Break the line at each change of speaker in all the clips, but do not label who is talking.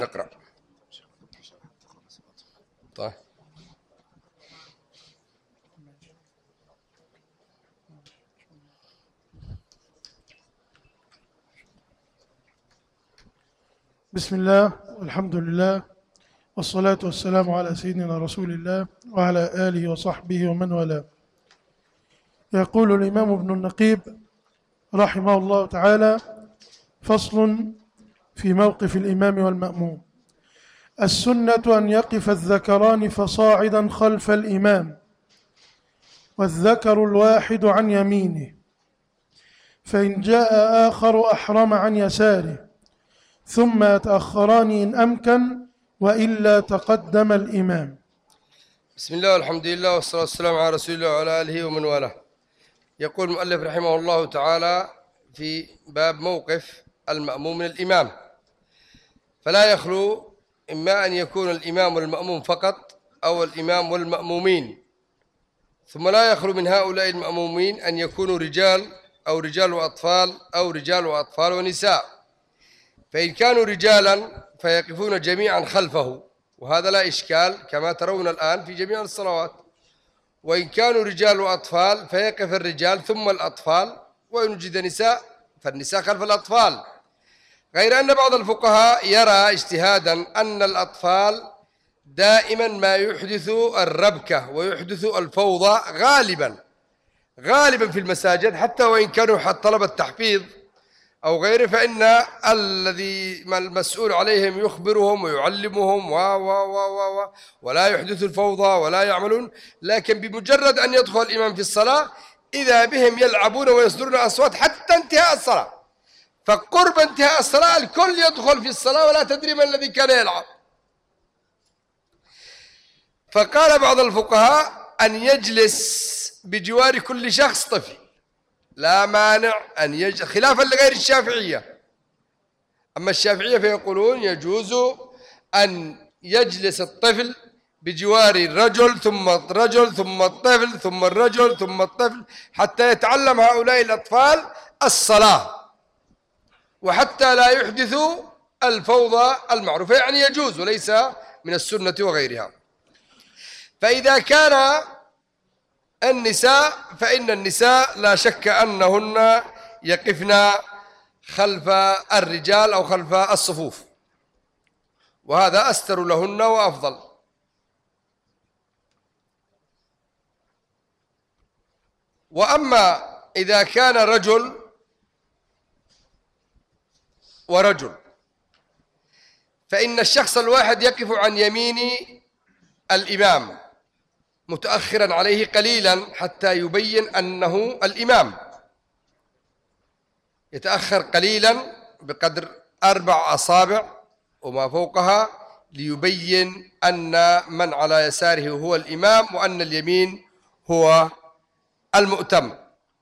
نقرأ. طيب.
بسم الله والحمد لله والصلاة والسلام على سيدنا رسول الله وعلى آله وصحبه ومن والاه. يقول الإمام ابن النقيب رحمه الله تعالى: فصل في موقف الإمام والمأموم. السنة أن يقف الذكران فصاعدا خلف الإمام، والذكر الواحد عن يمينه، فإن جاء آخر أحرم عن يساره، ثم يتأخران إن أمكن، وإلا تقدم الإمام.
بسم الله والحمد لله والصلاة والسلام على رسول الله وعلى آله ومن والاه. يقول المؤلف رحمه الله تعالى في باب موقف المأموم من الإمام، فلا يخلو إما أن يكون الإمام والمأموم فقط أو الإمام والمأمومين، ثم لا يخلو من هؤلاء المأمومين أن يكونوا رجال أو رجال وأطفال أو رجال وأطفال ونساء. فإن كانوا رجالا فيقفون جميعا خلفه، وهذا لا إشكال كما ترون الآن في جميع الصلوات. وإن كانوا رجال وأطفال فيقف الرجال ثم الأطفال، وإن وجد نساء فالنساء خلف الأطفال. غير أن بعض الفقهاء يرى اجتهادا أن الأطفال دائما ما يحدث الربكة ويحدث الفوضى غالبا في المساجد، حتى وإن كانوا طلبة تحفيظ أو غيره، فإن الذي المسؤول عليهم يخبرهم ويعلمهم ولا يحدث الفوضى ولا يعملون. لكن بمجرد أن يدخل الإمام في الصلاة إذا بهم يلعبون ويصدرون أصوات حتى انتهاء الصلاة، فقرب انتهاء الصلاة الكل يدخل في الصلاة ولا تدري من الذي كان يلعب. فقال بعض الفقهاء أن يجلس بجوار كل شخص طفل، لا مانع أن يجلس، خلافا لغير الشافعية. أما الشافعية فيقولون يجوز أن يجلس الطفل بجوار الرجل ثم الرجل ثم الطفل ثم الرجل ثم الطفل، حتى يتعلم هؤلاء الأطفال الصلاة وحتى لا يحدثوا الفوضى المعروفة، يعني يجوز وليس من السنة وغيرها. فإذا كان النساء فإن النساء لا شك أنهن يقفن خلف الرجال أو خلف الصفوف، وهذا أستر لهن وأفضل. وأما إذا كان رجل ورجل فإن الشخص الواحد يقف عن يمين الإمام متأخرا عليه قليلا حتى يبين أنه الإمام، يتأخر قليلا بقدر 4 أصابع وما فوقها ليبين أن من على يساره هو الإمام وأن اليمين هو المؤتم.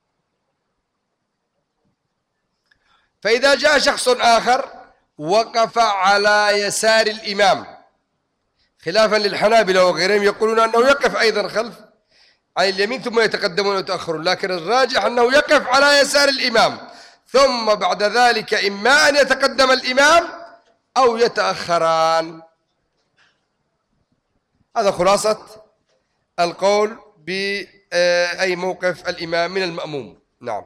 فإذا جاء شخص آخر وقف على يسار الإمام، خلافا للحنابلة وغيرهم يقولون أنه يقف أيضا خلف عن اليمين ثم يتقدمون ويتأخرون، لكن الراجح أنه يقف على يسار الإمام، ثم بعد ذلك إما أن يتقدم الإمام أو يتأخران. هذا خلاصة القول بأي موقف الإمام من المأموم. نعم.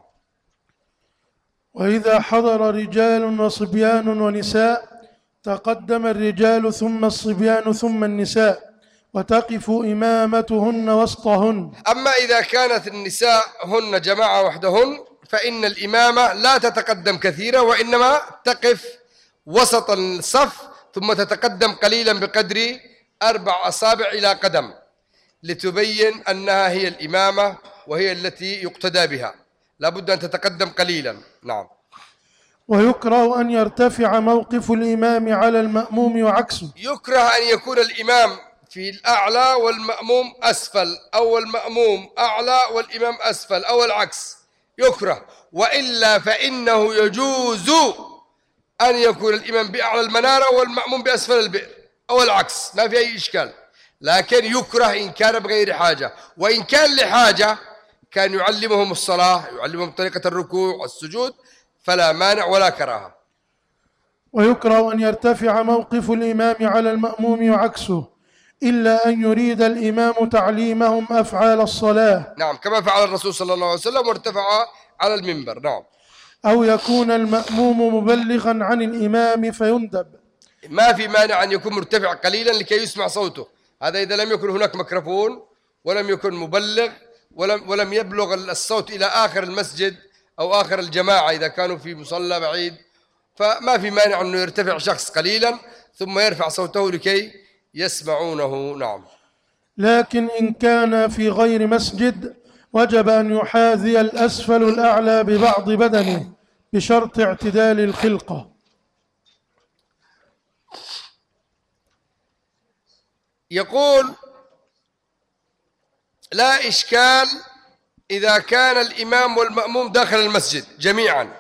وإذا حضر رجال وصبيان ونساء تقدم الرجال ثم الصبيان ثم النساء، وتقف إمامتهن وسطهن.
أما إذا كانت النساء هن جماعة وحدهن فإن الإمامة لا تتقدم كثيرا، وإنما تقف وسط الصف ثم تتقدم قليلا بقدر 4 أصابع إلى قدم، لتبين أنها هي الإمامة وهي التي يقتدى بها، لا بد أن تتقدم قليلا. نعم.
ويكره أن يرتفع موقف الإمام على المأموم وعكسه.
يكره أن يكون الإمام في الأعلى والمأموم أسفل، أو المأموم أعلى والإمام أسفل، أو العكس، يكره. وإلا فإنه يجوز أن يكون الإمام بأعلى المنارة والمأموم بأسفل البئر، أو العكس، ما في أي إشكال. لكن يكره إن كان بغير حاجة، وإن كان لحاجة كان يعلمهم الصلاة، يعلمهم طريقة الركوع والسجود، فلا مانع ولا كراهة.
ويكره أن يرتفع موقف الإمام على المأموم وعكسه إلا أن يريد الإمام تعليمهم أفعال الصلاة.
نعم، كما فعل الرسول صلى الله عليه وسلم وارتفع على المنبر. نعم.
أو يكون المأموم مبلغا عن الإمام فيندب.
ما في مانع أن يكون مرتفع قليلا لكي يسمع صوته، هذا إذا لم يكن هناك ميكروفون ولم يكن مبلغ ولم يبلغ الصوت إلى آخر المسجد أو آخر الجماعة إذا كانوا في مصلى بعيد، فما في مانع أنه يرتفع شخص قليلا ثم يرفع صوته لكي يسمعونه. نعم.
لكن إن كان في غير مسجد وجب أن يحاذي الأسفل الأعلى ببعض بدنه بشرط اعتدال الخلقة.
يقول: لا إشكال إذا كان الإمام والمأموم داخل المسجد جميعا،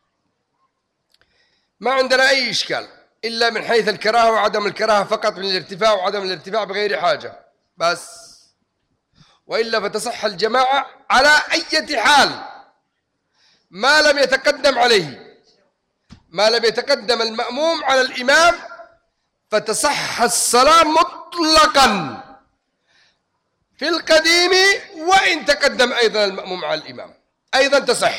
ما عندنا أي إشكال إلا من حيث الكراهة وعدم الكراهة فقط، من الارتفاع وعدم الارتفاع بغير حاجة بس، وإلا فتصح الجماعة على أي حال ما لم يتقدم عليه، ما لم يتقدم المأموم على الإمام فتصح الصلاة مطلقا في القديم، وإن تقدم أيضا المأموم على الإمام أيضا تصح.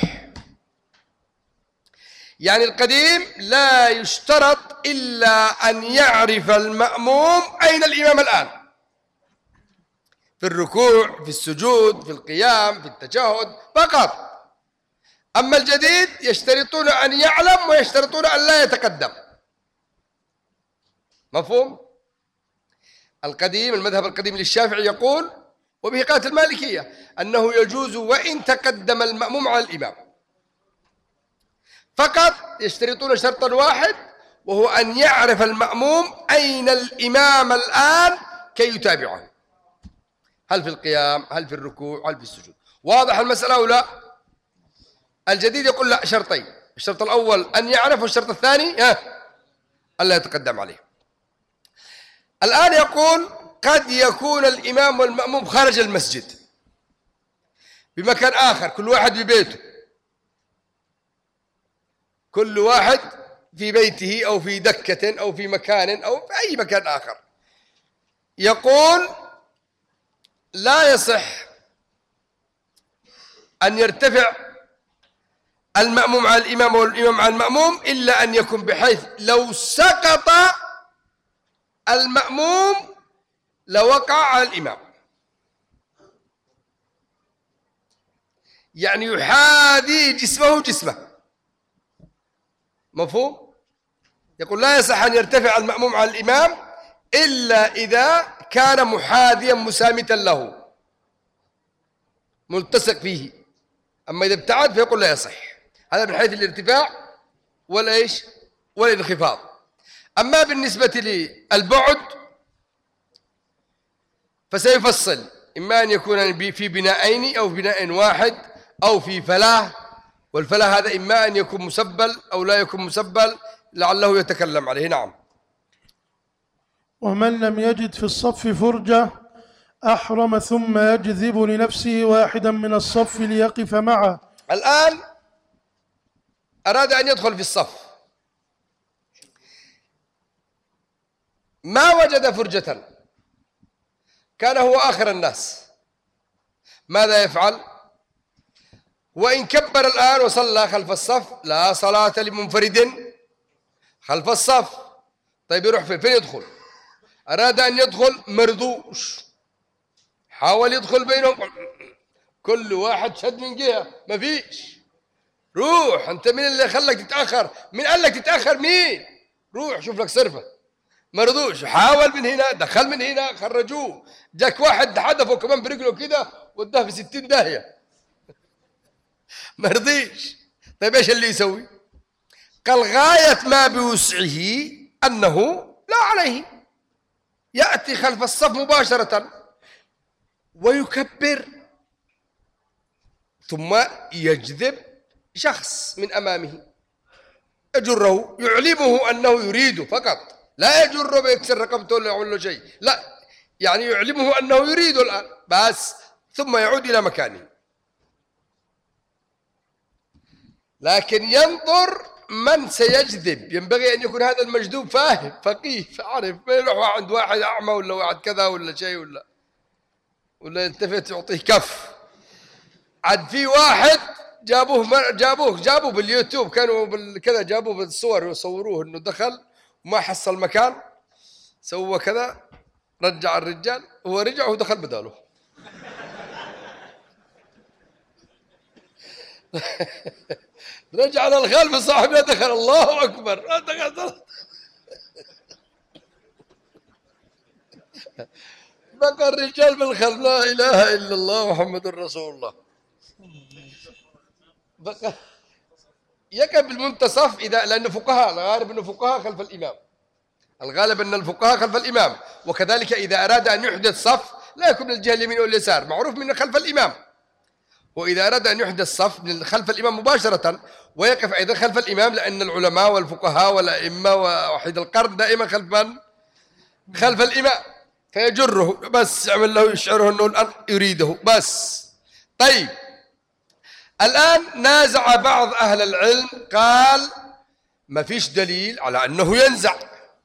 يعني القديم لا يشترط إلا أن يعرف المأموم أين الإمام الآن، في الركوع، في السجود، في القيام، في التشهد فقط. أما الجديد يشترطون أن يعلم ويشترطون أن لا يتقدم. مفهوم؟ القديم، المذهب القديم للشافعي يقول، وبه قالت المالكية، أنه يجوز وإن تقدم المأموم على الإمام، فقط يشترطون شرطا واحد وهو أن يعرف المأموم أين الإمام الآن كي يتابعه، هل في القيام، هل في الركوع، هل في السجود. واضح المسألة أو لا؟ الجديد يقول لا، شرطين: الشرط الأول أن يعرف، والشرط الثاني ألا يتقدم عليه. الآن يقول: قد يكون الإمام والمأموم خارج المسجد بمكان آخر، كل واحد ببيته، كل واحد في بيته أو في دكة أو في مكان أو في أي مكان آخر. يقول: لا يصح أن يرتفع المأموم على الإمام والإمام على المأموم إلا أن يكون بحيث لو سقط المأموم لوقع على الإمام، يعني يحاذي جسمه. مفهوم؟ يقول: لا يصح أن يرتفع المأموم على الإمام إلا إذا كان محاذيا مسامتا له ملتصق فيه، أما إذا ابتعد فيقول لا يصح. هذا من حيث الارتفاع والانخفاض. أما بالنسبة للبعد فسيفصل، إما أن يكون في بناءين أو بناء واحد أو في فلاة، والفلاة هذا إما أن يكون مسبل أو لا يكون مسبل، لعله يتكلم عليه. نعم.
ومن لم يجد في الصف فرجة أحرم ثم يجذب لنفسه واحدا من الصف ليقف معه.
الآن أراد أن يدخل في الصف، ما وجد فرجة، كان هو آخر الناس، ماذا يفعل؟ وإن كبر الآن وصلى خلف الصف لا صلاة لمنفرد خلف الصف. طيب يروح فين يدخل؟ أراد أن يدخل مرضوش، حاول يدخل بينهم، كل واحد شد من جهة، ما فيش. روح أنت، من اللي خلك تتأخر؟ من قال لك تتأخر؟ مين؟ روح شوف لك صرفة. مرضوش، حاول من هنا، دخل من هنا، خرجوه. جاك واحد حدفه كمان برجله كده وداه في 60 داهية، مرضيش. طيب ايش اللي يسوي؟ قال: غاية ما بوسعه أنه لا عليه، يأتي خلف الصف مباشرة ويكبر، ثم يجذب شخص من أمامه، يجره، يعلمه أنه يريده فقط، لا يجره بيكسر رقبته ولا يعمل له شيء، لا، يعني يعلمه أنه يريده الآن بس، ثم يعود إلى مكانه. لكن ينظر من سيجذب ينبغي أن يكون هذا المجذوب فاهم فقيه فعرف، ما يروح عند واحد أعمى ولا واحد كذا ولا شيء ولا يلتفت يعطيه كف. عاد في واحد جابوه باليوتيوب، كانوا كذا جابوه بالصور يصوروه انه دخل وما حصل مكان، سوى كذا رجع الرجال، هو رجع ودخل بداله. رجع للخلف صاحبنا دخل، الله اكبر دخل. بقى الرجال بالخلف، لا اله الا الله محمد رسول الله. بقى يقف بالمنتصف إذا، لأن فقهاء الغالب أنه فقهاء خلف الإمام، الغالب أن الفقهاء خلف الإمام، وكذلك إذا أراد أن يحدث صف لا يكون من الجهة اليمين أو اليسار، معروف من خلف الإمام. وإذا أراد أن يحدث صف من خلف الإمام مباشرة ويقف أيضا خلف الإمام، لأن العلماء والفقهاء والأئمة ووحيد القرن دائما خلف من؟ خلف الإمام، فيجره بس يعمل له يشعره أنه الآن يريده بس. طيب الآن نازع بعض أهل العلم، قال ما فيش دليل على أنه ينزع،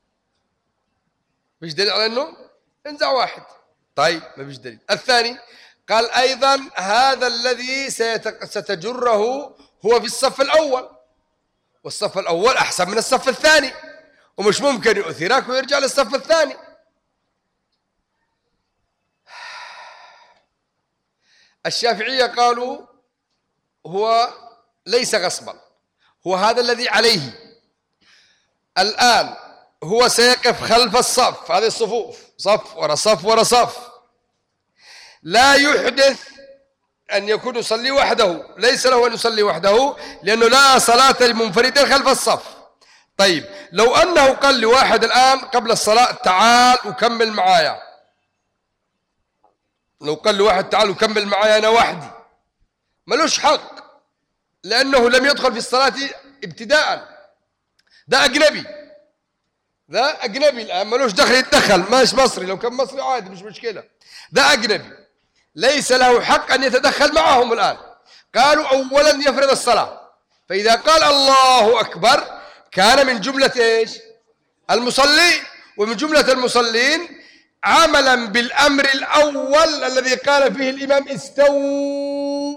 فيش دليل على أنه ينزع واحد. طيب ما فيش دليل. الثاني قال أيضا هذا الذي ستجره هو في الصف الأول، والصف الأول أحسن من الصف الثاني، ومش ممكن يؤثرك ويرجع للصف الثاني. الشافعية قالوا هو ليس غصبا، هو هذا الذي عليه الآن، هو سيقف خلف الصف، هذه الصفوف صف ورا صف ورا صف، لا يحدث أن يكون يصلي وحده، ليس له أن يصلي وحده لأنه لا صلاة لمنفرد خلف الصف. طيب لو أنه قال لواحد الآن قبل الصلاة تعال وكمل معايا، لو قال لواحد تعال وكمل معايا أنا وحدي، ملوش حق لأنه لم يدخل في الصلاة ابتداء، ده أجنبي، ده أجنبي الآن ملوش دخل يتدخل، ماش مصري، لو كان مصري عادي مش مشكلة، ده أجنبي ليس له حق أن يتدخل معهم الآن. قالوا أولا يفرض الصلاة، فإذا قال الله أكبر كان من جملة إيش؟ المصلين، ومن جملة المصلين عملا بالأمر الأول الذي قال فيه الإمام استووا،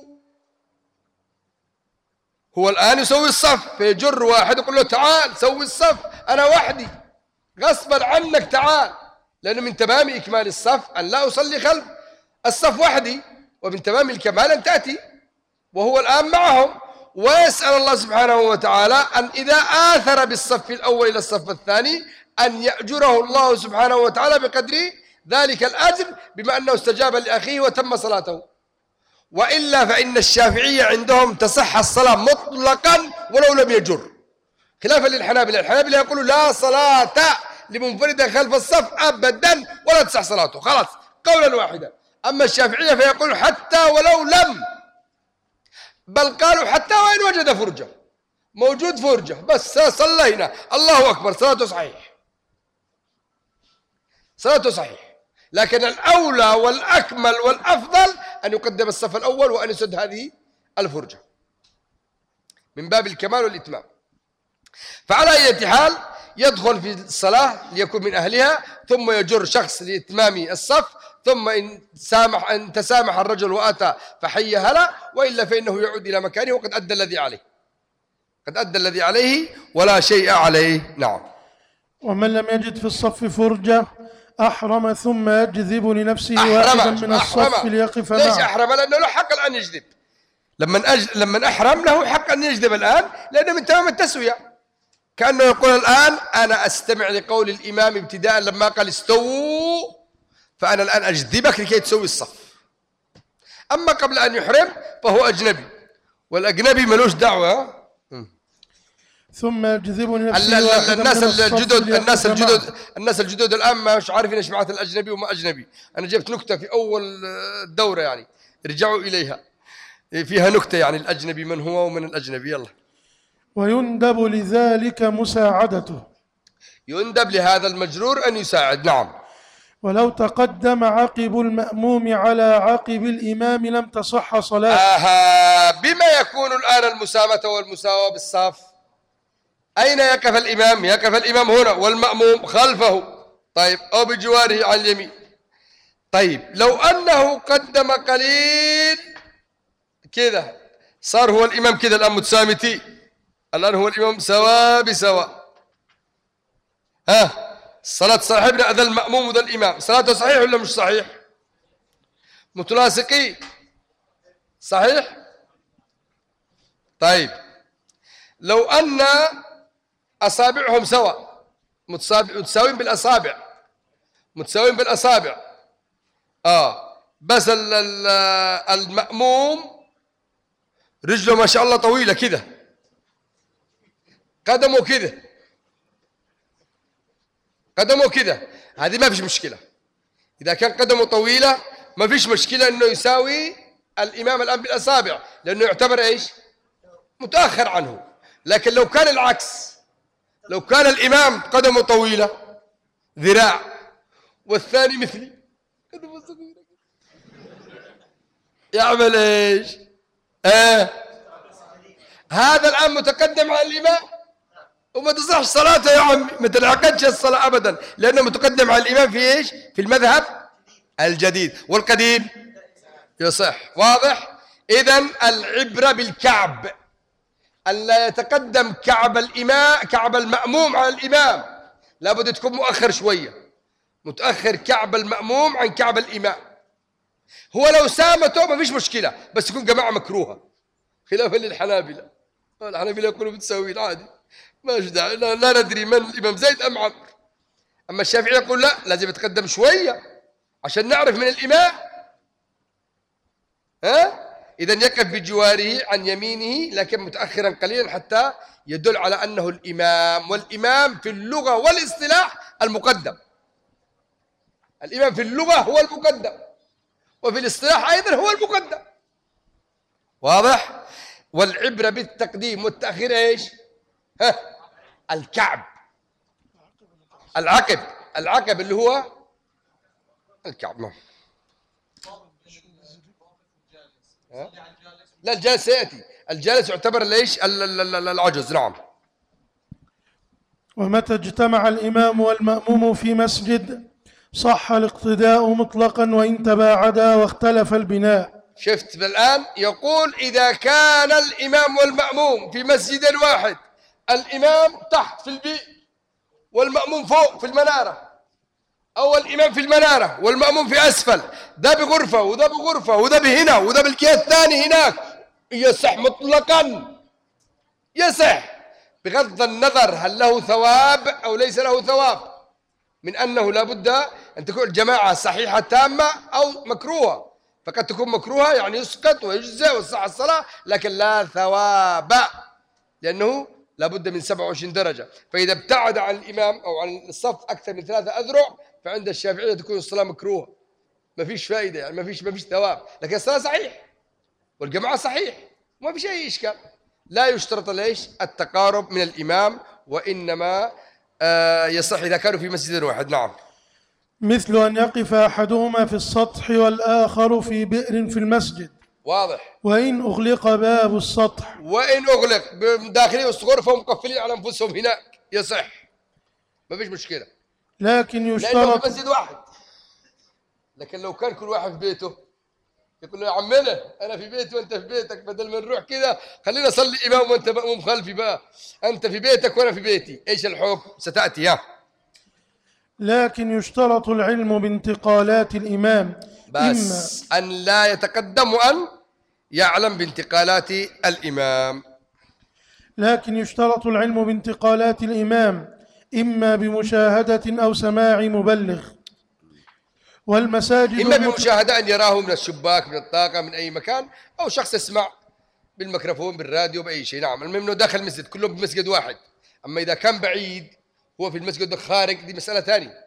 هو الآن يسوي الصف، فيجر واحد يقول له تعال سوي الصف أنا وحدي غصبا عنك تعال، لأنه من تمام إكمال الصف أن لا أصلي خلف الصف وحدي، ومن تمام الكمال أن تأتي وهو الآن معهم، ويسأل الله سبحانه وتعالى أن إذا آثر بالصف الأول إلى الصف الثاني أن يأجره الله سبحانه وتعالى بقدر ذلك الأجر، بما أنه استجاب لأخيه وتم صلاته. وإلا فإن الشافعية عندهم تصح الصلاة مطلقا ولو لم يجر، خلافا للحنابلة. الحنابلة يقولوا لا صلاة لمنفرد خلف الصف أبدا ولا تصح صلاته، خلاص قولا واحدا. أما الشافعية فيقولوا حتى ولو لم، بل قالوا حتى وإن وجد فرجة، موجود فرجة بس صلينا الله أكبر صلاته صحيح، صلاته صحيح. لكن الأولى والأكمل والأفضل أن يقدم الصف الأول وأن يسد هذه الفرجة من باب الكمال والإتمام. فعلى أي حال يدخل في الصلاة ليكون من أهلها، ثم يجر شخص لإتمام الصف، ثم إن تسامح الرجل وأتى فحي هلا، وإلا فإنه يعود إلى مكانه وقد أدى الذي عليه، قد أدى الذي عليه ولا شيء عليه. نعم.
ومن لم يجد في الصف فرجة أحرم ثم يجذب لنفسه واحدا من الصف ليقف معه.
ليش أحرم؟ لأنه له حق الآن يجذب، لما أحرم له حق أن يجذب الآن، لأنه من تمام التسوية، كأنه يقول الآن أنا أستمع لقول الإمام ابتداء لما قال استووا، فأنا الآن أجذبك لكي تسوي الصف. أما قبل أن يحرم فهو أجنبي، والأجنبي ملوش دعوة.
ثم يجذب لنفسه
الناس الجدد الآن ما مش عارفين ايش معنى الأجنبي وما أجنبي. أنا جبت نكتة في أول الدورة يعني رجعوا إليها، فيها نكتة يعني الأجنبي من هو ومن الأجنبي. يلا.
ويندب لذلك مساعدته،
يندب لهذا المجرور أن يساعد. نعم.
ولو تقدم عقب المأموم على عقب الإمام لم تصح صلاته.
بما يكون الآن المسامة والمساواة بالصف؟ أين يقف الإمام؟ يقف الإمام هنا والمأموم خلفه، طيب، أو بجواره على اليمين. طيب لو أنه قدم قليل كذا، صار هو الإمام كذا الآن متسامتين، الآن هو الإمام سواء بسواء. صلاة صاحبنا ذا المأموم وذا الإمام صلاته صحيح ولا مش صحيح؟ متلاصقين، صحيح؟ طيب لو أن أصابعهم سواء، متساوين بالأصابع، متساوين بالأصابع، بس المأموم رجله ما شاء الله طويلة كذا، قدمه كذا، قدمه كذا، هذه ما فيش مشكلة. إذا كان قدمه طويلة ما فيش مشكلة إنه يساوي الإمام الآن بالأصابع، لأنه يعتبر إيش؟ متأخر عنه. لكن لو كان العكس، لو كان الإمام قدمه طويلة ذراع والثاني مثلي، قدمه صغيرة، يعمل إيش؟ هذا الآن متقدم على الإمام وما تصح صلاته يا عمي، ما تنعقدش الصلاة أبدا، لأنه متقدم على الإمام في إيش؟ في المذهب الجديد، والقديم يصح. واضح؟ إذن العبرة بالكعب، أن لا يتقدم كعب الإمام، كعب المأموم على الإمام، لابد تكون مؤخر شوية، متأخر كعب المأموم عن كعب الإمام. هو لو سامته ما فيش مشكلة، بس يكون جماعة مكروهة، خلافا للحنابلة. الحنابلة يقولوا بتساوي عادي، ماش داعي، لا ندري من الإمام زيد أم عمرو. أما الشافعي يقول لا، لازم يتقدم شوية عشان نعرف من الإمام. إذن يقف بجواره عن يمينه لكن متأخرا قليلا حتى يدل على أنه الإمام. والإمام في اللغة والاصطلاح المقدم، الإمام في اللغة هو المقدم، وفي الاصطلاح أيضا هو المقدم. واضح؟ والعبرة بالتقديم والتأخير إيش؟ الكعب، العقب، العقب اللي هو الكعب. لا الجالس سيأتي، الجالس يعتبر ليش؟ العجز. نعم.
ومتى اجتمع الإمام والمأموم في مسجد صح الاقتداء مطلقا وإن تباعدا واختلف البناء.
شفت الآن؟ يقول إذا كان الإمام والمأموم في مسجد واحد، الإمام تحت في البيت والمأموم فوق في المنارة، أو الإمام في المنارة والمأموم في أسفل، ده بغرفة وده بغرفة وده بهنا وده بالجهة الثاني هناك، يصح مطلقا، يصح بغض النظر هل له ثواب أو ليس له ثواب، من أنه لا بد أن تكون الجماعة صحيحة تامة أو مكروهة. فقد تكون مكروهة يعني يسقط ويجزى وتصح الصلاة، لكن لا ثواب، لأنه لا بد من 27 درجة. فإذا ابتعد عن الإمام أو عن الصف أكثر من 3 أذرع فعند الشافعية تكون الصلاة مكروهة، ما فيش فائدة، يعني ما فيش ثواب، لكن الصلاة صحيح والجماعة صحيح، ما فيش أي إشكال. لا يشترط ليش التقارب من الإمام، وإنما يصح إذا كانوا في مسجد واحد. نعم.
مثل أن يقف أحدهما في السطح والآخر في بئر في المسجد.
واضح.
وإن أغلق باب السطح،
وإن أغلق داخلين الغرفة ومقفلين على أنفسهم هناك، يصح، ما فيش مشكلة،
لكن
لأنه
يشترط
في مسجد واحد. لكن لو كان كل واحد في بيته يقول له يا عمنا أنا في بيتي وأنت في بيتك، بدل ما نروح كذا خلينا نصلي إمام وأنت مأموم خلفي بقى، أنت في بيتك وأنا في بيتي، إيش الحكم؟ ستأتي. يا
لكن يشترط العلم بانتقالات الإمام،
بس أن لا يتقدم وأن يعلم بانتقالات الإمام.
لكن يشترط العلم بانتقالات الإمام إما بمشاهدة أو سماع مبلغ. والمساجد
إما بمشاهدة أن يراه من الشباك من الطاقة من أي مكان، أو شخص يسمع بالميكروفون بالراديو بأي شيء. نعم. المهم أنه داخل المسجد كلهم بمسجد واحد. أما إذا كان بعيد هو في المسجد الخارج دي مسألة ثانية.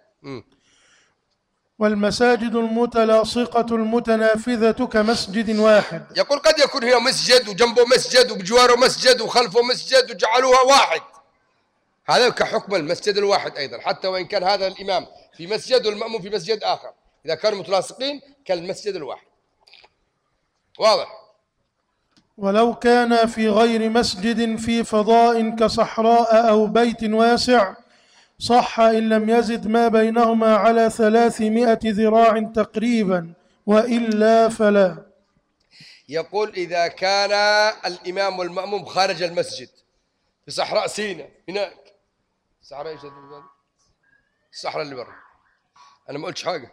والمساجد المتلاصقة المتنافذة كمسجد واحد.
يقول قد يكون هنا مسجد وجنبه مسجد وبجواره مسجد وخلفه مسجد وجعلوها واحد، هذا كحكم المسجد الواحد أيضا، حتى وإن كان هذا الإمام في مسجد والمأموم في مسجد آخر، إذا كانوا متلاصقين كالمسجد الواحد. واضح.
ولو كان في غير مسجد في فضاء كصحراء أو بيت واسع صح إن لم يزد ما بينهما على 300 ذراع تقريبا، وإلا فلا.
يقول إذا كان الإمام والمأموم خارج المسجد في صحراء سيناء هناك، صحراء ايش؟ الصحراء اللي برا، أنا ما قلتش حاجة.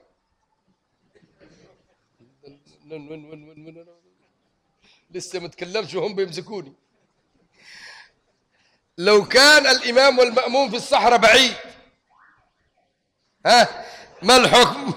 لسه ما تكلمش وهم بيمسكوني. لو كان الإمام والمأموم في الصحراء بعيد، ها ما الحكم؟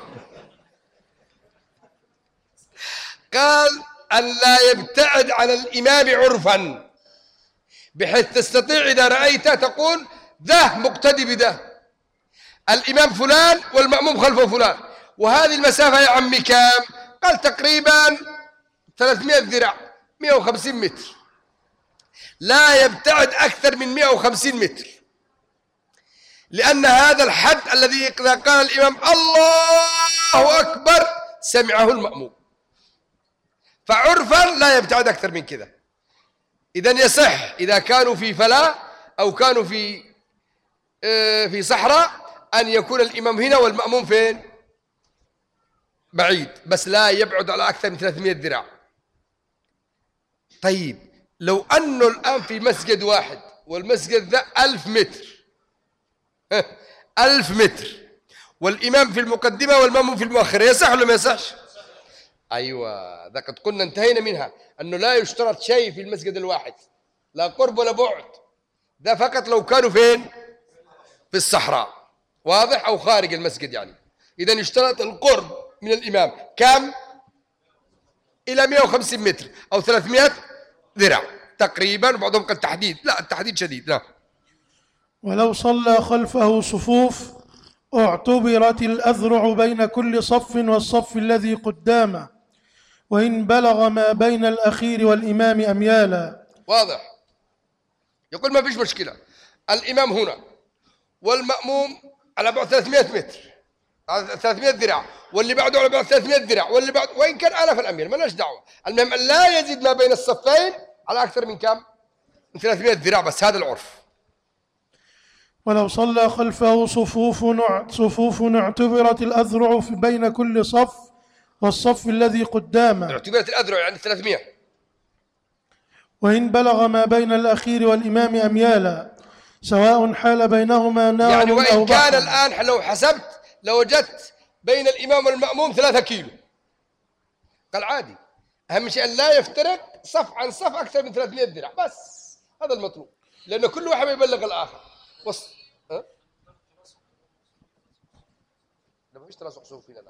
قال أن لا يبتعد عن الإمام عرفا، بحيث تستطيع إذا رأيته تقول ذا مقتدي بذا، الإمام فلان والمأموم خلفه فلان، وهذه المسافة يا عمي كام؟ قال تقريبا 300 ذراع، 150 متر، لا يبتعد أكثر من 150 متر، لأن هذا الحد الذي إذا قال الإمام الله أكبر سمعه المأموم، فعرفا لا يبتعد أكثر من كذا. إذن يصح إذا كانوا في فلاة أو كانوا في صحراء أن يكون الإمام هنا والمأموم فين؟ بعيد، بس لا يبعد على أكثر من 300 ذراع. طيب لو أنه الآن في مسجد واحد والمسجد ذا 1000 متر، 1000 متر، والإمام في المقدمة والمأموم في المؤخرة، يصح ولا ما يصحش؟ أيوة، ذا قد قلنا انتهينا منها أنه لا يشترط شيء في المسجد الواحد، لا قرب ولا بعد، ده فقط لو كانوا فين؟ في الصحراء، واضح؟ أو خارج المسجد يعني. إذن يشترط القرب من الإمام كم؟ إلى 150 متر أو 300 ذراع تقريبا، وبعضهم قال تحديد، لا التحديد شديد، لا.
ولو صلى خلفه صفوف اعتبرت الأذرع بين كل صف والصف الذي قدامه، وإن بلغ ما بين الأخير والإمام أميالا.
واضح؟ يقول ما فيش مشكلة، الإمام هنا والمأموم على بعد 300 متر، على 300 ذراع، واللي بعده على بعد 300 ذراع، واللي بعد، وإن كان آلاف الأمير ما لناش دعوة، المهم أن لا يزيد ما بين الصفين على أكثر من كم؟ من 300 ذراع، بس هذا العرف.
ولو صلى خلفه صفوف اعتبرت الأذرع بين كل صف والصف الذي قدامه،
اعتبرت الأذرع يعني 300،
وإن بلغ ما بين الأخير والإمام أميالا، سواء حال بينهما نار
يعني
أو
وإن
بحر.
كان الآن لو حسبت لوجدت بين الإمام والمأموم 3 كيلو، قال عادي، أهم شيء أن لا يفترق صف عن صف أكثر من 300 ذراع، بس هذا المطلوب، لأن كل واحد يبلغ الآخر. ما فيش تلاصق صفوف هنا الآن.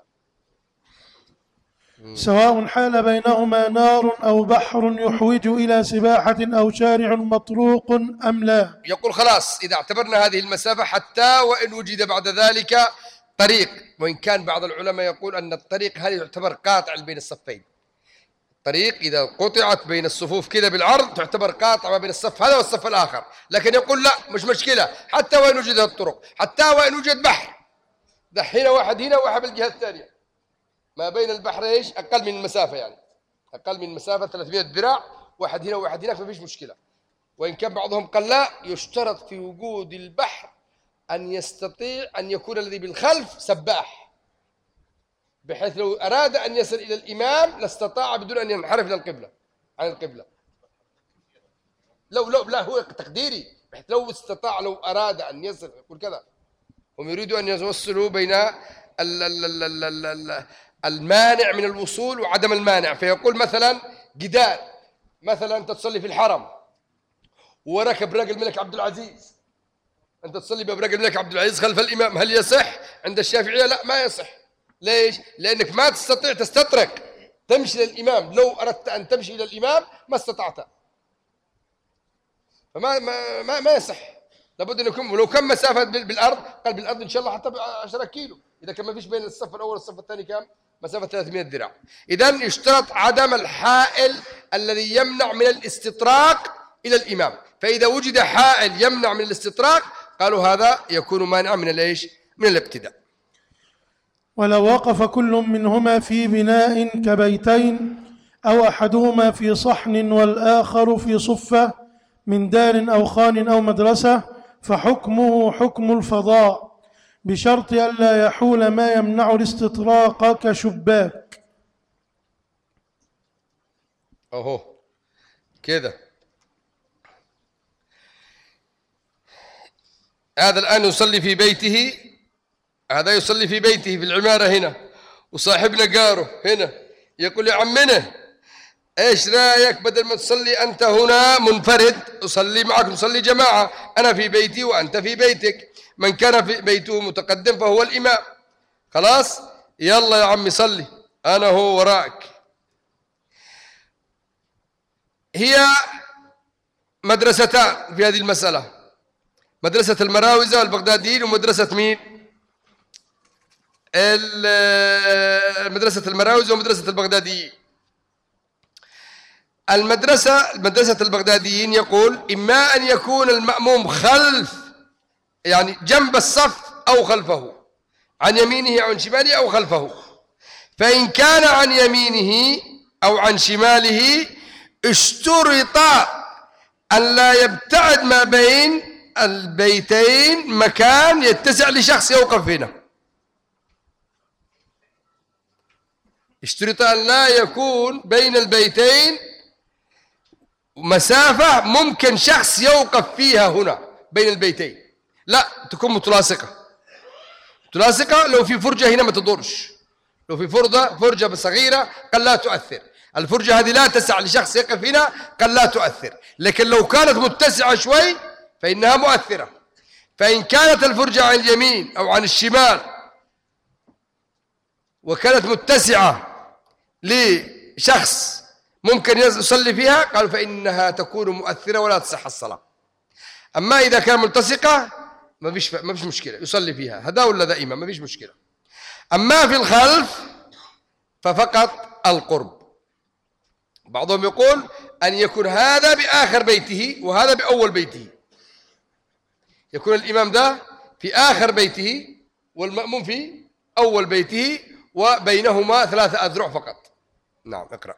سواء حال بينهما نار أو بحر يحوج إلى سباحة أو شارع مطروق أم لا.
يقول خلاص إذا اعتبرنا هذه المسافة، حتى وإن وجد بعد ذلك طريق، وإن كان بعض العلماء يقول أن الطريق هذه يعتبر قاطع بين الصفين، الطريق إذا قطعت بين الصفوف كذا بالعرض تعتبر قاطع ما بين الصف هذا والصف الآخر، لكن يقول لا مش مشكلة، حتى وإن وجدت الطرق، حتى وإن وجد بحر، دحين واحد هنا وواحد بالجهة الثانية، ما بين البحر ايش؟ أقل من المسافة، يعني أقل من مسافة 300 ذراع، واحد هنا وواحد هناك، ما فيش مشكلة. وإن كان بعضهم قال لا، يشترط في وجود البحر أن يستطيع أن يكون الذي بالخلف سباح، بحيث لو أراد أن يصل إلى الإمام لاستطاع بدون أن ينحرف إلى القبلة عن القبلة. لا هو تقديري، بحيث لو استطاع، لو أراد أن يصل، يقول كذا، هم يريدوا أن يوصلوا بين المانع من الوصول وعدم المانع، فيقول مثلا جدار، مثلا أنت تصلي في الحرم وراك برق الملك عبد العزيز، أنت تصلي ببرق الملك عبد العزيز خلف الإمام، هل يصح؟ عند الشافعية لا ما يصح. ليش؟ لأنك ما تستطيع تستطرق تمشي للإمام، لو أردت أن تمشي إلى الإمام ما استطعت، فما ما يصح، لابد أن يكون، ولو كم مسافة بالأرض، قال بالأرض إن شاء الله حتى 10 كيلو، إذا كان ما فيش بين الصف الأول والصف الثاني كم؟ مسافة 300 ذراع. إذن يشترط عدم الحائل الذي يمنع من الاستطراق إلى الإمام، فإذا وجد حائل يمنع من الاستطراق قالوا هذا يكون مانعا من الإيش؟ من الابتداء.
ولو وقف كل منهما في بناء كبيتين أو أحدهما في صحن والآخر في صفة من دار أو خان أو مدرسة فحكمه حكم الفضاء بشرط ألا يحول ما يمنع الاستطراق كشباك.
أهو كذا. هذا الآن يصلي في بيته، هذا يصلي في بيته في العمارة هنا، وصاحبنا جاره هنا يقول يا عمنا ايش رايك بدل ما تصلي انت هنا منفرد اصلي معك، نصلي جماعه، انا في بيتي وانت في بيتك، من كان في بيته متقدم فهو الامام، خلاص يلا يا عمي صلي انا هو وراك. هي مدرستان في هذه المساله، مدرسه المراوزه والبغداديين ومدرسه مين؟ مدرسه المراوزه ومدرسه البغداديين. مدرسة البغداديين يقول إما أن يكون المأموم خلف، يعني جنب الصف أو خلفه، عن يمينه أو عن شماله أو خلفه، فإن كان عن يمينه أو عن شماله اشترط أن لا يبتعد ما بين البيتين مكان يتسع لشخص يوقف هنا. اشترط أن لا يكون بين البيتين مسافة ممكن شخص يوقف فيها هنا بين البيتين، لا تكون متلاصقة. متلاصقة، لو في فرجة هنا ما تضرش، لو في فرجة صغيرة قد لا تؤثر، الفرجة هذه لا تسع لشخص يقف هنا قد لا تؤثر، لكن لو كانت متسعة شوي فإنها مؤثرة. فإن كانت الفرجة عن اليمين أو عن الشمال وكانت متسعة لشخص ممكن يصلي فيها، قالوا فإنها تكون مؤثرة ولا تصح الصلاة. أما إذا كان ملتصقة ما فيش مشكلة، يصلي فيها هذا ولا ذا إمام، ما فيش مشكلة. أما في الخلف ففقط القرب. بعضهم يقول أن يكون هذا بآخر بيته وهذا بأول بيته، يكون الإمام ده في آخر بيته والمأموم في أول بيته وبينهما 3 أذرع فقط. نعم اقرأ.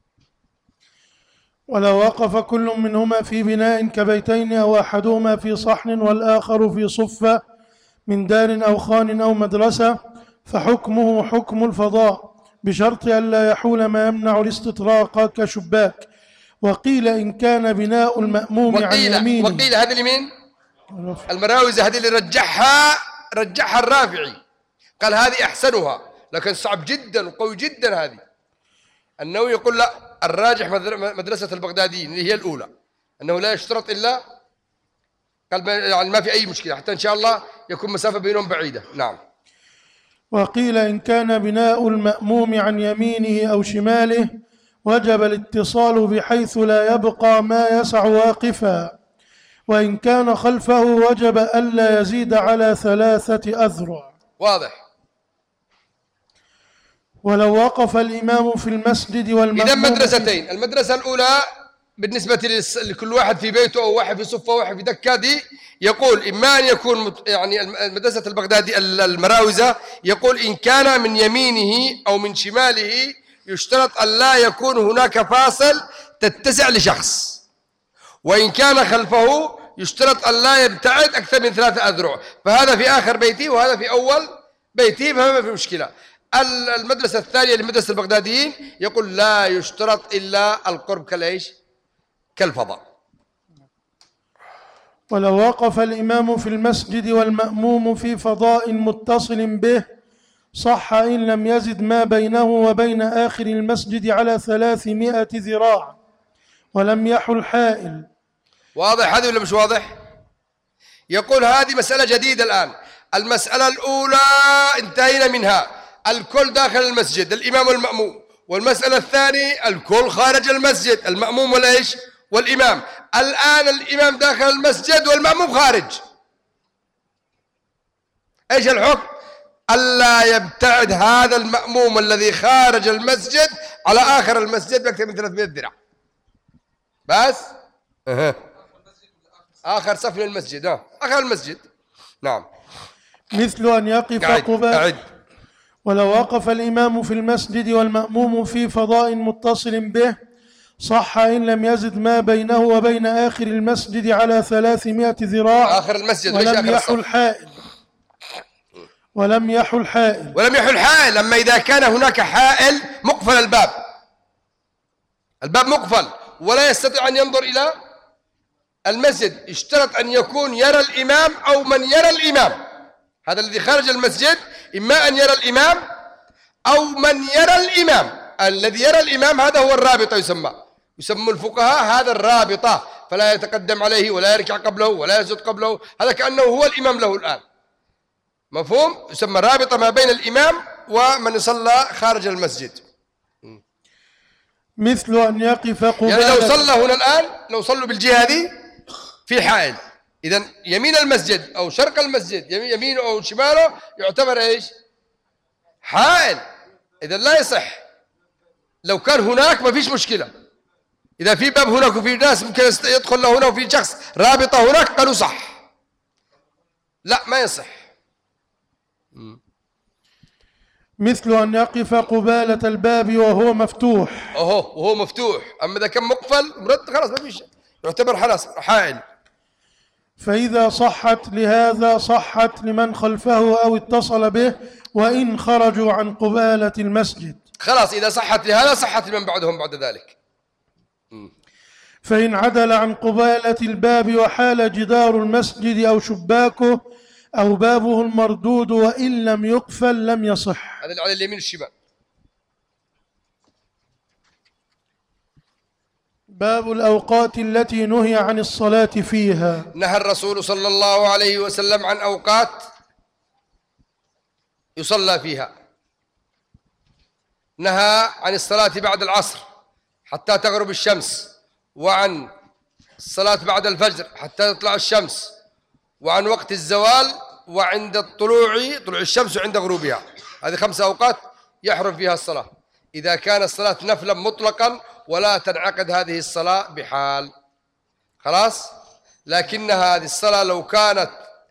ولو وقف كل منهما في بناء كبيتين أو أحدهما في صحن والآخر في صفة من دار أو خان أو مدرسة فحكمه حكم الفضاء بشرط ألا يحول ما يمنع الاستطراق كشباك. وقيل إن كان بناء المأموم عن يمينه.
وقيل هذه لمين؟ المراوزة هذه اللي رجحها الرافعي، قال هذه أحسنها، لكن صعب جدا وقوي جدا هذه. النووي يقول لا، الراجح مدرسة البغداديين اللي هي الأولى، أنه لا يشترط إلا، قال يعني ما في أي مشكلة، حتى إن شاء الله يكون مسافة بينهم بعيدة. نعم.
وقيل إن كان بناء المأموم عن يمينه أو شماله وجب الاتصال بحيث لا يبقى ما يسع واقفا، وإن كان خلفه وجب ألا يزيد على 3 أذرع.
واضح.
ولو وقف الإمام في المسجد والمأموم.
إذا مدرستين، المدرسة الأولى بالنسبة لكل واحد في بيته أو واحد في صفة وواحد في دكة دي، يقول إما أن يكون يعني مدرسة البغدادي المراوزة يقول إن كان من يمينه أو من شماله يشترط أن لا يكون هناك فاصل تتسع لشخص، وإن كان خلفه يشترط أن لا يبتعد أكثر من 3 أذرع، فهذا في آخر بيتي وهذا في أول بيتي، فما في مشكلة. المدرسة الثانية لمدرسة البغداديين يقول لا يشترط إلا القرب كالإيش؟ كالفضاء.
ولو وقف الإمام في المسجد والمأموم في فضاء متصل به صح إن لم يزد ما بينه وبين آخر المسجد على 300 ذراع ولم يحل حائل.
واضح هذه ولا مش واضح؟ يقول هذه مسألة جديدة الآن. المسألة الأولى انتهينا منها، الكل داخل المسجد الإمام والمأموم، والمسألة الثانية الكل خارج المسجد المأموم والإيش؟ والإمام. الآن الإمام داخل المسجد والمأموم خارج. إيش الحكم؟ ألا يبتعد هذا المأموم الذي خارج المسجد على آخر المسجد بأكثر من 300 ذراع بس. آخر صف للمسجد، آخر المسجد. نعم.
مثل أن يقف قباء. ولو وقف الإمام في المسجد والمأموم في فضاء متصل به صح إن لم يزد ما بينه وبين آخر المسجد على 300 ذراع.
آخر المسجد
ولم يحل حائل
أما إذا كان هناك حائل مقفل الباب مقفل ولا يستطيع أن ينظر إلى المسجد، اشترط أن يكون يرى الإمام أو من يرى الإمام. هذا الذي خارج المسجد إما أن يرى الإمام أو من يرى الإمام. الذي يرى الإمام هذا هو الرابطة، يسمى الفقهاء هذا الرابطة، فلا يتقدم عليه ولا يركع قبله ولا يسجد قبله، هذا كأنه هو الإمام له الآن. مفهوم؟ يسمى رابطة ما بين الإمام ومن يصلى خارج المسجد.
مثل أن يقف قبالة،
يعني لو صلى هنا الآن، لو صلوا بالجهة هذه في حائل، إذن يمين المسجد أو شرق المسجد، يمينه أو شماله، يعتبر إيش؟ حائل. إذن لا يصح. لو كان هناك ما فيش مشكلة، إذا في باب هناك وفي ناس ممكن يدخل له هنا وفي شخص رابطة هناك قالوا صح. لا ما يصح.
مثل أن يقف قبالة الباب وهو مفتوح.
وهو مفتوح. أما إذا كان مقفل خلاص ما فيش، يعتبر خلاص حائل.
فإذا صحت لهذا صحت لمن خلفه أو اتصل به وإن خرجوا عن قبالة المسجد.
خلاص إذا صحت لهذا صحت لمن بعدهم بعد ذلك.
فإن عدل عن قبالة الباب وحال جدار المسجد أو شباكه أو بابه المردود وإن لم يقفل لم يصح.
هذا على اليمين والشمال.
باب الأوقات التي نهي عن الصلاة فيها.
نهى الرسول صلى الله عليه وسلم عن أوقات يصلى فيها. نهى عن الصلاة بعد العصر حتى تغرب الشمس، وعن الصلاة بعد الفجر حتى تطلع الشمس، وعن وقت الزوال، وعند طلوع الشمس وعند غروبها. هذه 5 أوقات يحرم فيها الصلاة إذا كان الصلاة نفلا مطلقا ولا تنعقد هذه الصلاة بحال. خلاص. لكن هذه الصلاة لو كانت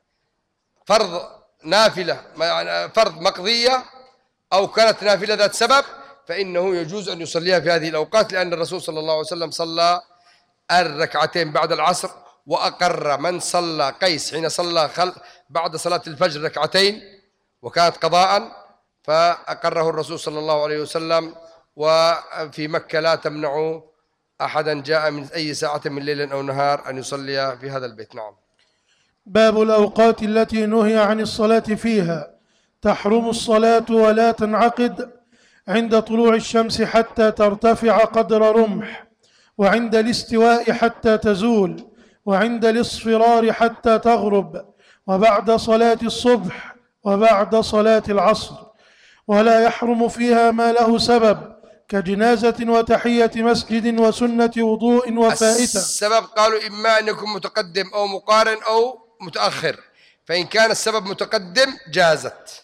فرض نافلة، فرض مقضية، أو كانت نافلة ذات سبب، فإنه يجوز أن يصليها في هذه الأوقات، لأن الرسول صلى الله عليه وسلم صلى الركعتين بعد العصر، وأقر من صلى قيس حين صلى بعد صلاة الفجر ركعتين وكانت قضاء، فأقره الرسول صلى الله عليه وسلم. وفي مكة لا تمنع أحدا جاء من أي ساعة من ليل أو نهار أن يصلي في هذا البيت. نعم.
باب الأوقات التي نهي عن الصلاة فيها. تحرم الصلاة ولا تنعقد عند طلوع الشمس حتى ترتفع قدر رمح، وعند الاستواء حتى تزول، وعند الاصفرار حتى تغرب، وبعد صلاة الصبح، وبعد صلاة العصر. ولا يحرم فيها ما له سبب كجنازة وتحية مسجد وسنة وضوء وفائتة.
السبب قالوا إما أن يكون متقدم أو مقارن أو متأخر، فإن كان السبب متقدم جازت،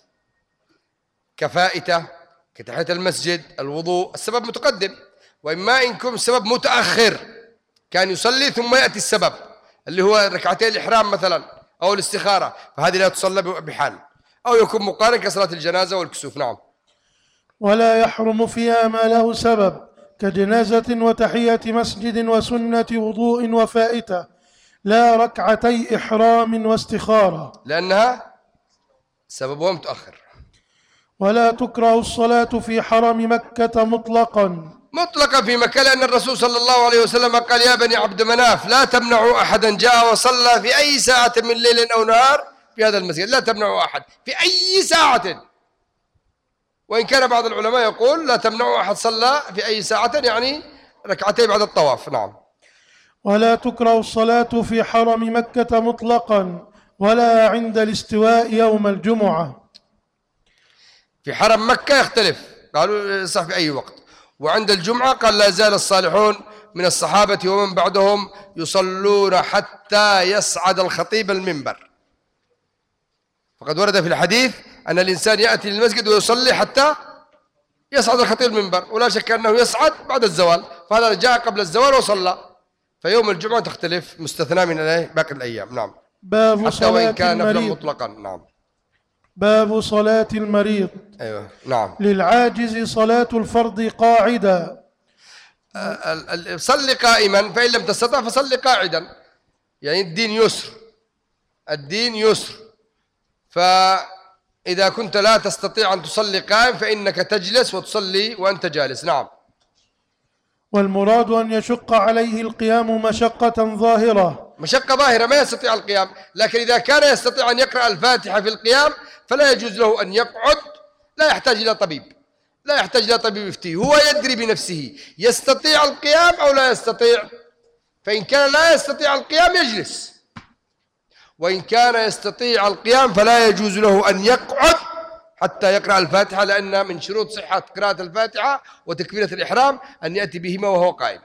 كفائتة، كتحية المسجد، الوضوء، السبب متقدم. وإما إن يكون السبب متأخر، كان يصلي ثم يأتي السبب اللي هو ركعتين الإحرام مثلا أو الاستخارة، فهذه لا تصلى بحال. أو يكون مقارن كصلاة الجنازة والكسوف. نعم.
ولا يحرم فيها ما له سبب كجنازة وتحية مسجد وسنة وضوء وفائتة، لا ركعتي إحرام واستخارة،
لأنها سببها متأخر.
ولا تكره الصلاة في حرم مكة مطلقا
في مكة، لأن الرسول صلى الله عليه وسلم قال: يا بني عبد مناف لا تمنعوا أحدا جاء وصلى في أي ساعة من ليل أو نهار في هذا المسجد، لا تمنعوا أحد في أي ساعة. وإن كان بعض العلماء يقول لا تمنعوا أحد صلى في أي ساعة، يعني ركعتين بعد الطواف. نعم.
ولا تكره الصلاة في حرم مكة مطلقا ولا عند الاستواء يوم الجمعة.
في حرم مكة يختلف، قالوا صح في أي وقت. وعند الجمعة قال: لا زال الصالحون من الصحابة ومن بعدهم يصلون حتى يصعد الخطيب المنبر. فقد ورد في الحديث أن الإنسان يأتي للمسجد ويصلي حتى يصعد الخطيب المنبر، ولا شك أنه يصعد بعد الزوال، فهذا جاء قبل الزوال وصلى. فيوم الجمعة تختلف، مستثنى من باقي الأيام. نعم.
باب
حتى
صلاة
وإن كان نفلا
المريض.
مطلقا. نعم.
باب صلاة المريض.
أيوة نعم.
للعاجز صلاة الفرض قاعدا.
صل قائما، فإن لم تستطع فصل قاعدا، يعني الدين يسر، الدين يسر. فإذا كنت لا تستطيع أن تصلي قائم فإنك تجلس وتصلي وأنت جالس. نعم.
والمراد أن يشق عليه القيام مشقة ظاهرة.
مشقة ظاهرة، ما يستطيع القيام، لكن إذا كان يستطيع أن يقرأ الفاتحة في القيام فلا يجوز له أن يقعد، لا يحتاج إلى طبيب، لا يحتاج إلى طبيب يفتيه، هو يدري بنفسه يستطيع القيام أو لا يستطيع. فإن كان لا يستطيع القيام يجلس، وإن كان يستطيع القيام فلا يجوز له أن يقعد حتى يقرأ الفاتحة، لأن من شروط صحة قراءة الفاتحة وتكبيرة الإحرام أن يأتي بهما وهو قائم.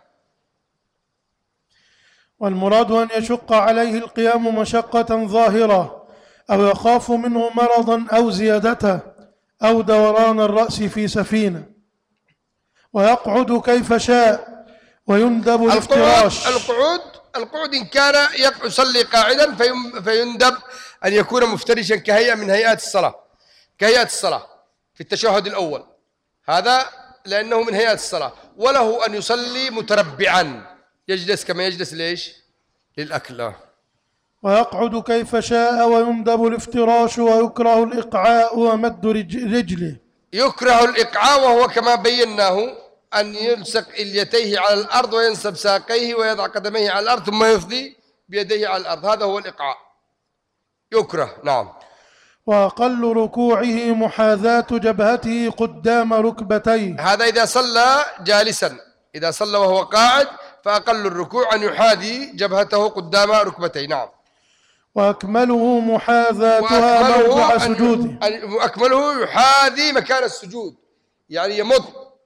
والمراد أن يشق عليه القيام مشقة ظاهرة، أو يخاف منه مرضا أو زيادته، أو دوران الرأس في سفينة، ويقعد كيف شاء، ويندب الافتراش.
القعود إن كان يصلي قاعدا فيندب أن يكون مفترشا كهيئة من هيئات الصلاة، كهيئة الصلاة في التشهد الأول، هذا لأنه من هيئات الصلاة. وله أن يصلي متربعا، يجلس كما يجلس ليش؟ للأكل.
ويقعد كيف شاء، ويندب الافتراش، ويكره الإقعاء ومد رجله.
يكره الإقعاء، وهو كما بيناه أن يلصق إليتيه على الأرض وينصب ساقيه ويضع قدميه على الأرض ثم يفضي بيديه على الأرض، هذا هو الإقعاء، يكره. نعم.
وأقل ركوعه محاذاة جبهته قدام ركبتيه،
هذا إذا صلى جالسا، إذا صلى وهو قاعد فأقل الركوع أن يحاذي جبهته قدام ركبتيه. نعم.
وأكمله محاذاتها موضع سجوده،
أكمله يحاذي مكان السجود، يعني يمد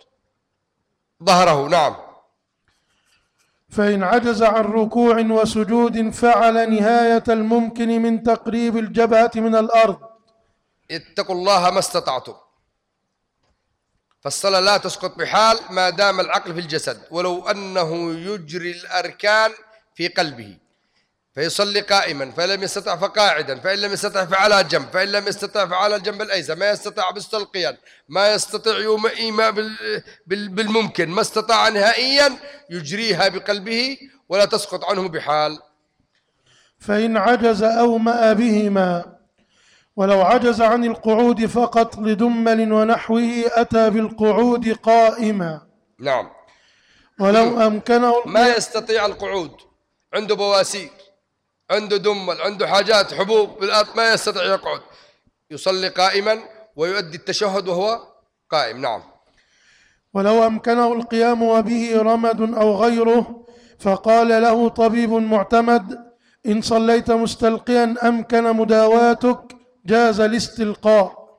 ظهره. نعم.
فإن عجز عن ركوع وسجود فعل نهاية الممكن من تقريب الجبهة من الأرض.
اتقوا الله ما استطعتم، فالصلاة لا تسقط بحال ما دام العقل في الجسد، ولو أنه يجري الأركان في قلبه، فيصلي قائما، فإن لم يستطع فقاعدا، فإن لم يستطع فعلى جنب، فإن لم يستطع فعلى الجنب الأيسر، ما يستطع مستلقيا، ما يستطيع إيماء بالممكن، ما استطاع نهائيا يجريها بقلبه ولا تسقط عنه بحال.
فإن عجز أومأ بهما. ولو عجز عن القعود فقط لدمل ونحوه أتى بالقعود قائما.
نعم.
ولو أمكنه
ما يستطيع القعود، عنده بواسير، عنده دمل، عنده حاجات حبوب بالأرض، ما يستطيع يقعد، يصلي قائما ويؤدي التشهد وهو قائم. نعم.
ولو أمكنه القيام وبه رمد أو غيره، فقال له طبيب معتمد: إن صليت مستلقيا أمكن مداواتك، جاز الاستلقاء.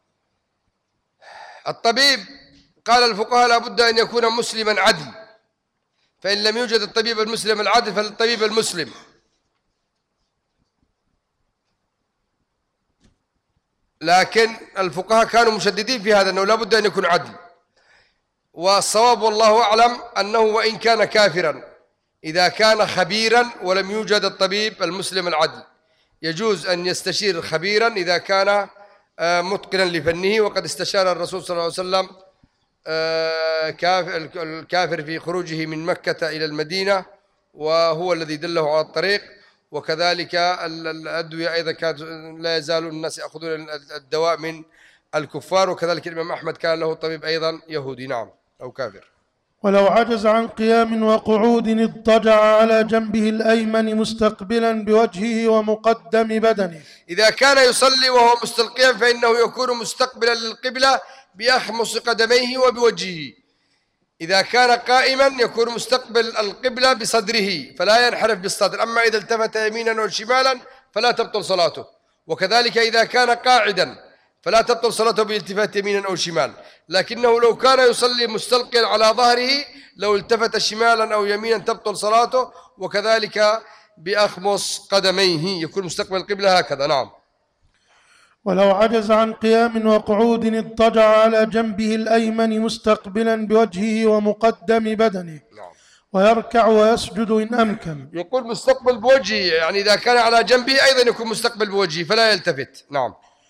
الطبيب قال الفقهاء لا بد أن يكون مسلما عدل، فإن لم يوجد الطبيب المسلم العدل فالطبيب المسلم. لكن الفقهاء كانوا مشددين في هذا، أنه لا بد أن يكون عدل، والصواب والله أعلم أنه وإن كان كافرا إذا كان خبيرا ولم يوجد الطبيب المسلم العدل يجوز أن يستشير خبيرا إذا كان متقنا لفنه. وقد استشار الرسول صلى الله عليه وسلم الكافر في خروجه من مكة إلى المدينة، وهو الذي دله على الطريق. وكذلك الأدوية أيضا كانت لا يزال الناس يأخذون الدواء من الكفار، وكذلك الإمام أحمد كان له طبيب أيضا يهودي. نعم، أو كافر.
ولو عجز عن قيام وقعود اضطجع على جنبه الأيمن مستقبلا بوجهه ومقدم بدنه.
إذا كان يصلي وهو مستلقيا فإنه يكون مستقبلا للقبلة بأخمص قدميه وبوجهه. إذا كان قائما يكون مستقبل القبلة بصدره فلا ينحرف بالصدر، أما إذا التفت يمينا أو شمالا فلا تبطل صلاته. وكذلك إذا كان قاعدا فلا تبطل صلاته بالالتفات يمينا أو شمال، لكنه لو كان يصلي مستلقيا على ظهره لو التفت شمالا أو يمينا تبطل صلاته، وكذلك بأخمص قدميه يكون مستقبل القبلة هكذا. نعم.
ولو عجز عن قيام وقعود اضطجع على جنبه الأيمن مستقبلا بوجهه ومقدم بدنه.
نعم.
ويركع ويسجد إن أمكن.
يقول مستقبل بوجهه، يعني إذا كان على جنبه أيضا يكون مستقبل بوجهه فلا يلتفت. نعم.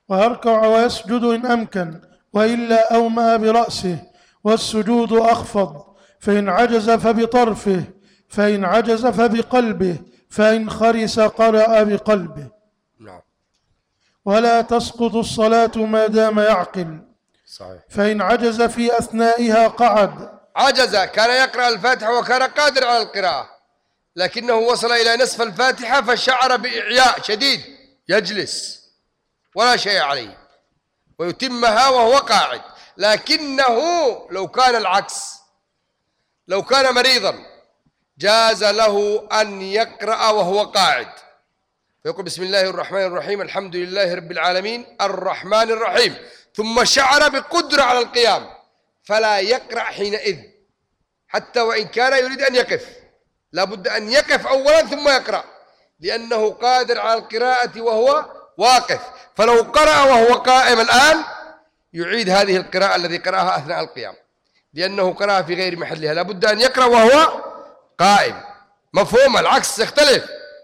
ويركع ويسجد إن أمكن، وإلا أومأ برأسه، والسجود أخفض، فإن عجز فبطرفه، فإن عجز فبقلبه، فإن خرس قرأ بقلبه.
نعم.
ولا تسقط الصلاة ما دام يعقل.
صحيح.
فإن عجز في أثنائها قعد.
عجز، كان يقرأ الفاتحة وكان قادر على القراءة، لكنه وصل إلى نصف الفاتحة فشعر بإعياء شديد، يجلس ولا شيء عليه ويتمها وهو قاعد. لكنه لو كان العكس، لو كان مريضا جاز له أن يقرأ وهو قاعد، فيقول بسم الله الرحمن الرحيم الحمد لله رب العالمين الرحمن الرحيم، ثم شعر بقدرة على القيام، فلا يقرأ حينئذ حتى وإن كان يريد أن يقف، لا بد أن يقف أولا ثم يقرأ، لأنه قادر على القراءة وهو واقف. فلو قرأ وهو قائم الآن يعيد هذه القراءة الذي قرأها أثناء القيام، لأنه قرأها في غير محلها، لا بد أن يقرأ وهو قائم. مفهوم؟ العكس يختلف.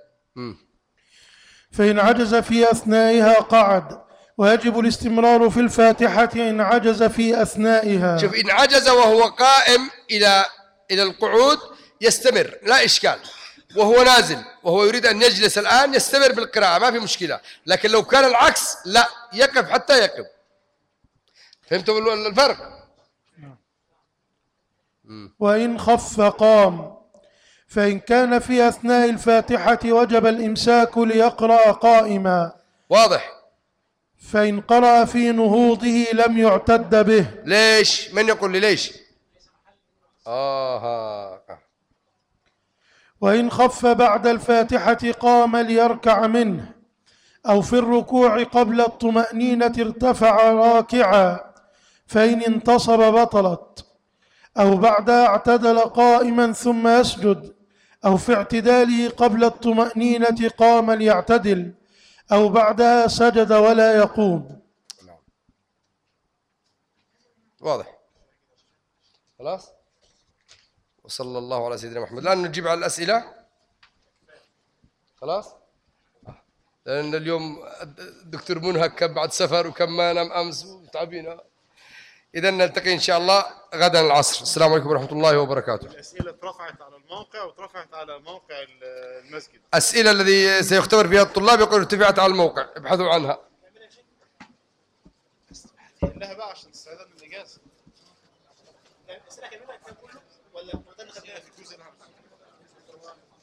فإن عجز في أثنائها قعد، ويجب الاستمرار في الفاتحة إن عجز في أثنائها.
شوف، إن عجز وهو قائم إلى القعود يستمر لا إشكال، وهو نازل وهو يريد أن يجلس الآن يستمر بالقراءة ما في مشكلة، لكن لو كان العكس لا، يقف حتى يقف. فهمتوا الفرق؟
وإن خف قام. فإن كان في أثناء الفاتحة وجب الإمساك ليقرأ قائما.
واضح.
فإن قرأ في نهوضه لم يعتد به.
ليش؟ من يقول لي ليش؟
وإن خف بعد الفاتحة قام ليركع منه، أو في الركوع قبل الطمأنينة ارتفع راكعا، فإن انتصب بطلت، أو بعدها اعتدل قائما ثم يسجد، أو في اعتداله قبل الطمأنينة قام ليعتدل، أو بعدها سجد ولا يقوم.
واضح. خلاص. وصلى الله على سيدنا محمد. الآن نجيب على الأسئلة. خلاص. لأن اليوم الدكتور منهك كان بعد سفر وكان ما نام أمس وتعبين. إذا نلتقي إن شاء الله غدا العصر. السلام عليكم ورحمة الله وبركاته.
الأسئلة اترفعت على الموقع واترفعت على موقع المسجد.
الأسئلة الذي سيختبر فيها الطلاب يقول ارتفعت على الموقع، ابحثوا عنها.
لها بقى عشان استعداد للإجازة. الأسئلة كاملة كله ولا في الجزء الأهم؟